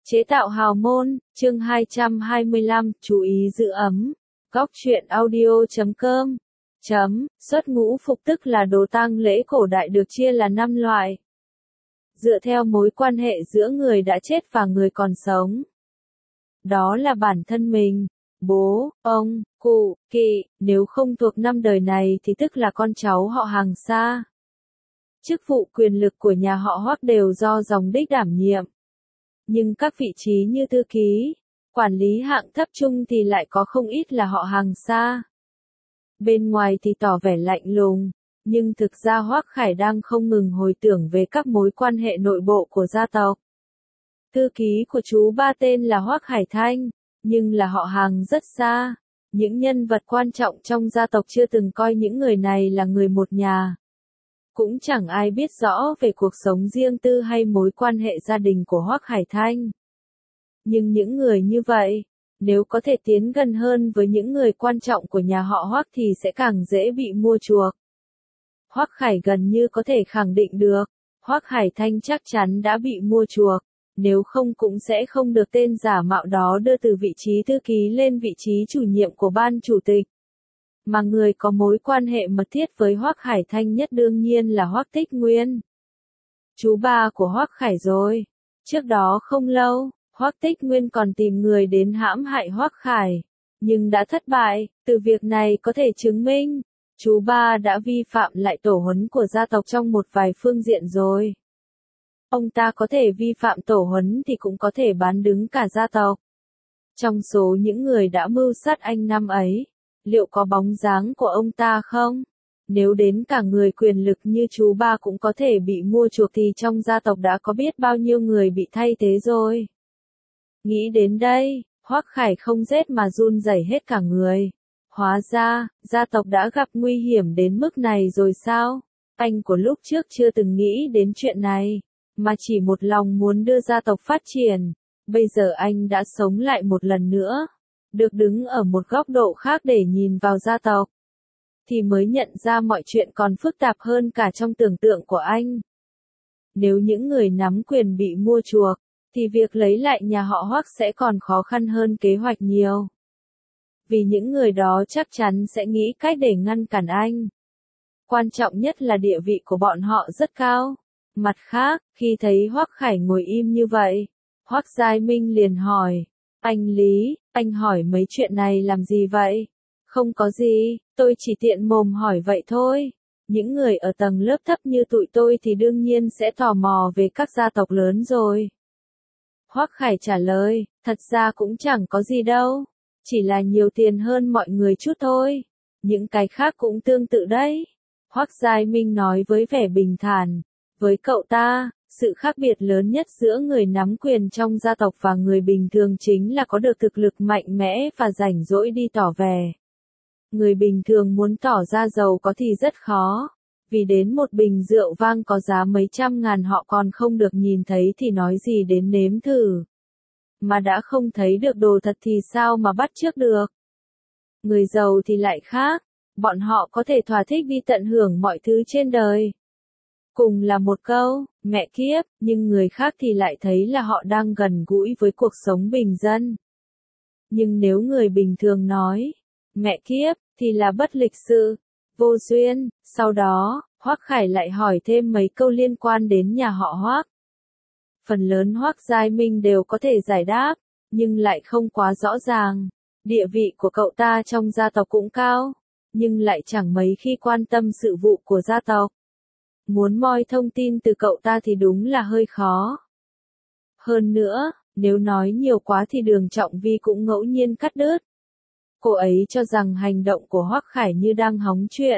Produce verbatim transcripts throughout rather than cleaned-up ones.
Chế tạo hào môn, chương hai trăm hai mươi lăm, chú ý giữ ấm. Góc truyện audio chấm com. Chấm, xuất ngũ phục tức là đồ tang lễ cổ đại được chia là năm loại. Dựa theo mối quan hệ giữa người đã chết và người còn sống. Đó là bản thân mình, bố, ông, cụ, kỵ, nếu không thuộc năm đời này thì tức là con cháu họ hàng xa. Chức vụ quyền lực của nhà họ Hoắc đều do dòng đích đảm nhiệm. Nhưng các vị trí như thư ký, quản lý hạng thấp trung thì lại có không ít là họ hàng xa. Bên ngoài thì tỏ vẻ lạnh lùng, nhưng thực ra Hoắc Khải đang không ngừng hồi tưởng về các mối quan hệ nội bộ của gia tộc. Thư ký của chú ba tên là Hoắc Hải Thanh, nhưng là họ hàng rất xa. Những nhân vật quan trọng trong gia tộc chưa từng coi những người này là người một nhà. Cũng chẳng ai biết rõ về cuộc sống riêng tư hay mối quan hệ gia đình của Hoắc Hải Thanh. Nhưng những người như vậy, nếu có thể tiến gần hơn với những người quan trọng của nhà họ Hoắc thì sẽ càng dễ bị mua chuộc. Hoắc Khải gần như có thể khẳng định được, Hoắc Hải Thanh chắc chắn đã bị mua chuộc, nếu không cũng sẽ không được tên giả mạo đó đưa từ vị trí thư ký lên vị trí chủ nhiệm của ban chủ tịch. Mà người có mối quan hệ mật thiết với Hoắc Hải Thanh nhất đương nhiên là Hoắc Tích Nguyên. Chú ba của Hoắc Khải rồi. Trước đó không lâu, Hoắc Tích Nguyên còn tìm người đến hãm hại Hoắc Khải, nhưng đã thất bại. Từ việc này có thể chứng minh, chú ba đã vi phạm lại tổ huấn của gia tộc trong một vài phương diện rồi. Ông ta có thể vi phạm tổ huấn thì cũng có thể bán đứng cả gia tộc. Trong số những người đã mưu sát anh năm ấy, liệu có bóng dáng của ông ta không? Nếu đến cả người quyền lực như chú ba cũng có thể bị mua chuộc thì trong gia tộc đã có biết bao nhiêu người bị thay thế rồi. Nghĩ đến đây, Hoắc Khải không rét mà run rẩy hết cả người. Hóa ra, gia tộc đã gặp nguy hiểm đến mức này rồi sao? Anh của lúc trước chưa từng nghĩ đến chuyện này, mà chỉ một lòng muốn đưa gia tộc phát triển. Bây giờ anh đã sống lại một lần nữa, được đứng ở một góc độ khác để nhìn vào gia tộc, thì mới nhận ra mọi chuyện còn phức tạp hơn cả trong tưởng tượng của anh. Nếu những người nắm quyền bị mua chuộc, thì việc lấy lại nhà họ Hoắc sẽ còn khó khăn hơn kế hoạch nhiều. Vì những người đó chắc chắn sẽ nghĩ cách để ngăn cản anh. Quan trọng nhất là địa vị của bọn họ rất cao. Mặt khác, khi thấy Hoắc Khải ngồi im như vậy, Hoắc Giai Minh liền hỏi, anh Lý, anh hỏi mấy chuyện này làm gì vậy? Không có gì, tôi chỉ tiện mồm hỏi vậy thôi. Những người ở tầng lớp thấp như tụi tôi thì đương nhiên sẽ tò mò về các gia tộc lớn rồi. Hoắc Khải trả lời, thật ra cũng chẳng có gì đâu, chỉ là nhiều tiền hơn mọi người chút thôi. Những cái khác cũng tương tự đấy. Hoắc Giai Minh nói với vẻ bình thản, với cậu ta, sự khác biệt lớn nhất giữa người nắm quyền trong gia tộc và người bình thường chính là có được thực lực mạnh mẽ và rảnh rỗi đi tỏ vẻ. Người bình thường muốn tỏ ra giàu có thì rất khó, vì đến một bình rượu vang có giá mấy trăm ngàn họ còn không được nhìn thấy thì nói gì đến nếm thử. Mà đã không thấy được đồ thật thì sao mà bắt chước được. Người giàu thì lại khác, bọn họ có thể thỏa thích đi tận hưởng mọi thứ trên đời. Cùng là một câu, mẹ kiếp, nhưng người khác thì lại thấy là họ đang gần gũi với cuộc sống bình dân. Nhưng nếu người bình thường nói, mẹ kiếp, thì là bất lịch sự, vô duyên. Sau đó, Hoắc Khải lại hỏi thêm mấy câu liên quan đến nhà họ Hoắc. Phần lớn Hoắc Giai Minh đều có thể giải đáp, nhưng lại không quá rõ ràng. Địa vị của cậu ta trong gia tộc cũng cao, nhưng lại chẳng mấy khi quan tâm sự vụ của gia tộc. Muốn moi thông tin từ cậu ta thì đúng là hơi khó. Hơn nữa, nếu nói nhiều quá thì Đường Trọng Vi cũng ngẫu nhiên cắt đứt. Cô ấy cho rằng hành động của Hoắc Khải như đang hóng chuyện.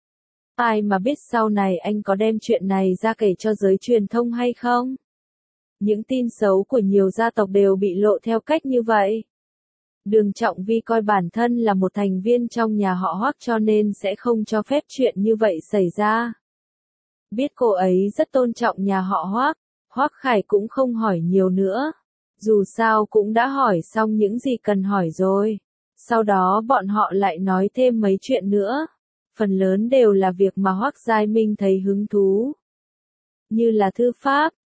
Ai mà biết sau này anh có đem chuyện này ra kể cho giới truyền thông hay không? Những tin xấu của nhiều gia tộc đều bị lộ theo cách như vậy. Đường Trọng Vi coi bản thân là một thành viên trong nhà họ Hoắc cho nên sẽ không cho phép chuyện như vậy xảy ra. Biết cô ấy rất tôn trọng nhà họ Hoắc, Hoắc Khải cũng không hỏi nhiều nữa. Dù sao cũng đã hỏi xong những gì cần hỏi rồi. Sau đó bọn họ lại nói thêm mấy chuyện nữa. Phần lớn đều là việc mà Hoắc Giai Minh thấy hứng thú. Như là thư pháp,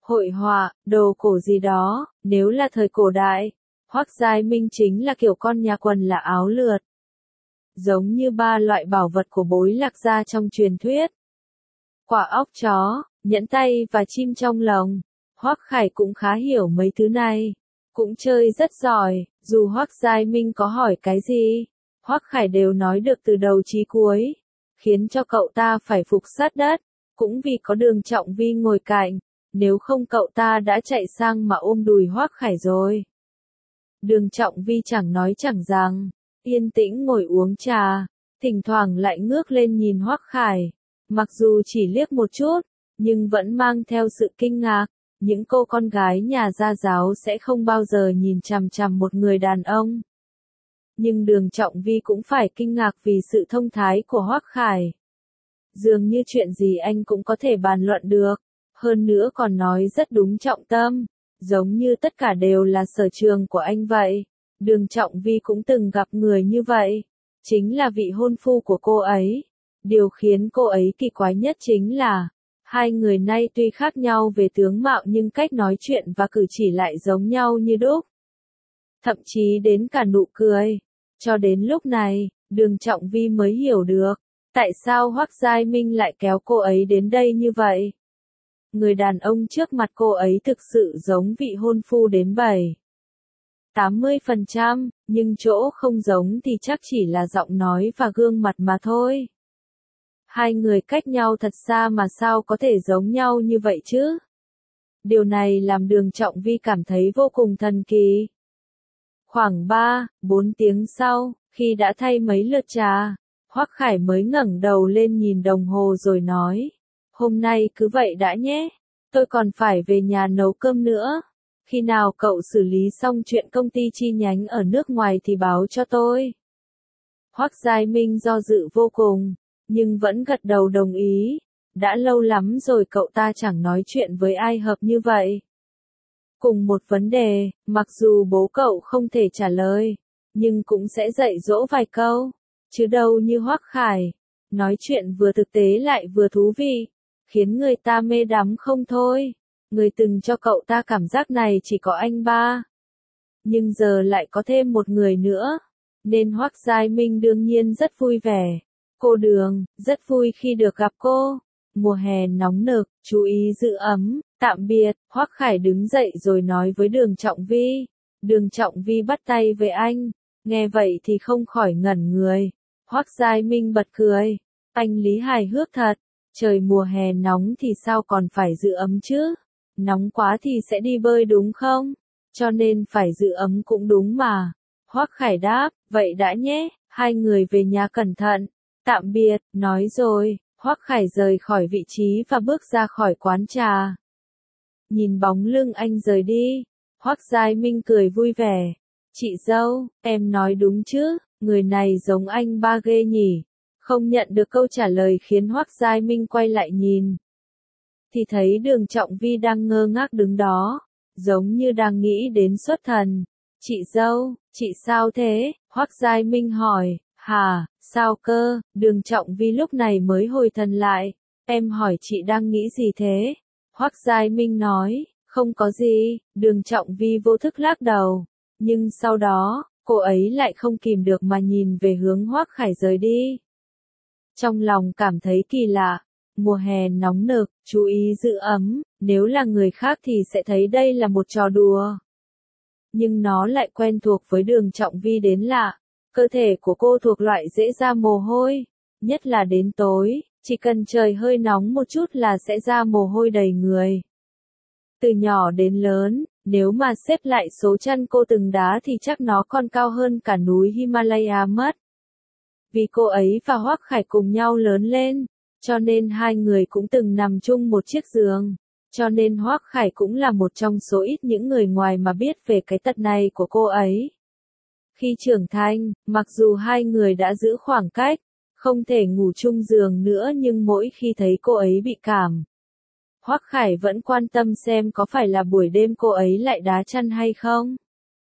hội họa, đồ cổ gì đó, nếu là thời cổ đại, Hoắc Giai Minh chính là kiểu con nhà quần là áo lượt. Giống như ba loại bảo vật của bối lạc gia trong truyền thuyết. Quả óc chó, nhẫn tay và chim trong lồng. Hoắc Khải cũng khá hiểu mấy thứ này. Cũng chơi rất giỏi, dù Hoắc Giai Minh có hỏi cái gì, Hoắc Khải đều nói được từ đầu chí cuối, khiến cho cậu ta phải phục sát đất, cũng vì có Đường Trọng Vi ngồi cạnh, nếu không cậu ta đã chạy sang mà ôm đùi Hoắc Khải rồi. Đường Trọng Vi chẳng nói chẳng rằng, yên tĩnh ngồi uống trà, thỉnh thoảng lại ngước lên nhìn Hoắc Khải, mặc dù chỉ liếc một chút, nhưng vẫn mang theo sự kinh ngạc. Những cô con gái nhà gia giáo sẽ không bao giờ nhìn chằm chằm một người đàn ông. Nhưng Đường Trọng Vi cũng phải kinh ngạc vì sự thông thái của Hoắc Khải. Dường như chuyện gì anh cũng có thể bàn luận được, hơn nữa còn nói rất đúng trọng tâm, giống như tất cả đều là sở trường của anh vậy. Đường Trọng Vi cũng từng gặp người như vậy, chính là vị hôn phu của cô ấy. Điều khiến cô ấy kỳ quái nhất chính là, hai người nay tuy khác nhau về tướng mạo nhưng cách nói chuyện và cử chỉ lại giống nhau như đúc. Thậm chí đến cả nụ cười. Cho đến lúc này, Đường Trọng Vi mới hiểu được, tại sao Hoắc Giai Minh lại kéo cô ấy đến đây như vậy. Người đàn ông trước mặt cô ấy thực sự giống vị hôn phu đến bảy tám mươi phần trăm, nhưng chỗ không giống thì chắc chỉ là giọng nói và gương mặt mà thôi. Hai người cách nhau thật xa mà sao có thể giống nhau như vậy chứ? Điều này làm Đường Trọng Vi cảm thấy vô cùng thần kỳ. Khoảng ba, bốn tiếng sau, khi đã thay mấy lượt trà, Hoắc Khải mới ngẩng đầu lên nhìn đồng hồ rồi nói, hôm nay cứ vậy đã nhé, tôi còn phải về nhà nấu cơm nữa. Khi nào cậu xử lý xong chuyện công ty chi nhánh ở nước ngoài thì báo cho tôi. Hoắc Giai Minh do dự vô cùng, nhưng vẫn gật đầu đồng ý. Đã lâu lắm rồi cậu ta chẳng nói chuyện với ai hợp như vậy. Cùng một vấn đề, mặc dù bố cậu không thể trả lời, nhưng cũng sẽ dạy dỗ vài câu, chứ đâu như Hoắc Khải. Nói chuyện vừa thực tế lại vừa thú vị, khiến người ta mê đắm không thôi. Người từng cho cậu ta cảm giác này chỉ có anh ba. Nhưng giờ lại có thêm một người nữa, nên Hoắc Giai Minh đương nhiên rất vui vẻ. Cô Đường, rất vui khi được gặp cô. Mùa hè nóng nực, chú ý giữ ấm, tạm biệt. Hoắc Khải đứng dậy rồi nói với Đường Trọng Vi. Đường Trọng Vi bắt tay với anh, nghe vậy thì không khỏi ngẩn người. Hoắc Giai Minh bật cười, anh Lý hài hước thật, trời mùa hè nóng thì sao còn phải giữ ấm chứ? Nóng quá thì sẽ đi bơi đúng không? Cho nên phải giữ ấm cũng đúng mà. Hoắc Khải đáp, vậy đã nhé, hai người về nhà cẩn thận. Tạm biệt, nói rồi, Hoắc Khải rời khỏi vị trí và bước ra khỏi quán trà. Nhìn bóng lưng anh rời đi, Hoắc Giai Minh cười vui vẻ. Chị dâu, em nói đúng chứ, người này giống anh ba ghê nhỉ. Không nhận được câu trả lời khiến Hoắc Giai Minh quay lại nhìn. Thì thấy Đường Trọng Vi đang ngơ ngác đứng đó, giống như đang nghĩ đến xuất thần. Chị dâu, chị sao thế? Hoắc Giai Minh hỏi. Hả, sao cơ? Đường Trọng Vi lúc này mới hồi thần lại. Em hỏi chị đang nghĩ gì thế? Hoắc Giai Minh nói, không có gì. Đường Trọng Vi vô thức lắc đầu. Nhưng sau đó, cô ấy lại không kìm được mà nhìn về hướng Hoắc Khải rời đi. Trong lòng cảm thấy kỳ lạ. Mùa hè nóng nực, chú ý giữ ấm, nếu là người khác thì sẽ thấy đây là một trò đùa. Nhưng nó lại quen thuộc với Đường Trọng Vi đến lạ. Cơ thể của cô thuộc loại dễ ra mồ hôi, nhất là đến tối, chỉ cần trời hơi nóng một chút là sẽ ra mồ hôi đầy người. Từ nhỏ đến lớn, nếu mà xếp lại số chân cô từng đá thì chắc nó còn cao hơn cả núi Himalaya mất. Vì cô ấy và Hoắc Khải cùng nhau lớn lên, cho nên hai người cũng từng nằm chung một chiếc giường. Cho nên Hoắc Khải cũng là một trong số ít những người ngoài mà biết về cái tật này của cô ấy. Khi trưởng thành, mặc dù hai người đã giữ khoảng cách, không thể ngủ chung giường nữa nhưng mỗi khi thấy cô ấy bị cảm, Hoắc Khải vẫn quan tâm xem có phải là buổi đêm cô ấy lại đá chăn hay không.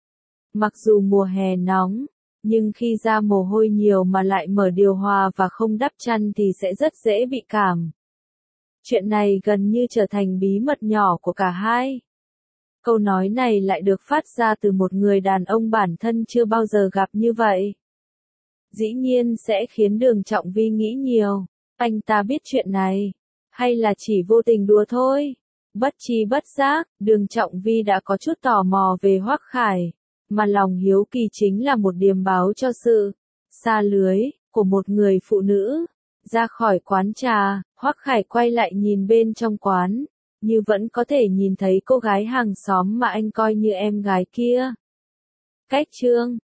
Mặc dù mùa hè nóng, nhưng khi ra mồ hôi nhiều mà lại mở điều hòa và không đắp chăn thì sẽ rất dễ bị cảm. Chuyện này gần như trở thành bí mật nhỏ của cả hai. Câu nói này lại được phát ra từ một người đàn ông bản thân chưa bao giờ gặp như vậy. Dĩ nhiên sẽ khiến Đường Trọng Vi nghĩ nhiều. Anh ta biết chuyện này, hay là chỉ vô tình đùa thôi? Bất tri bất giác, Đường Trọng Vi đã có chút tò mò về Hoắc Khải, mà lòng hiếu kỳ chính là một điềm báo cho sự xa lưới của một người phụ nữ. Ra khỏi quán trà, Hoắc Khải quay lại nhìn bên trong quán, như vẫn có thể nhìn thấy cô gái hàng xóm mà anh coi như em gái kia. Cách chương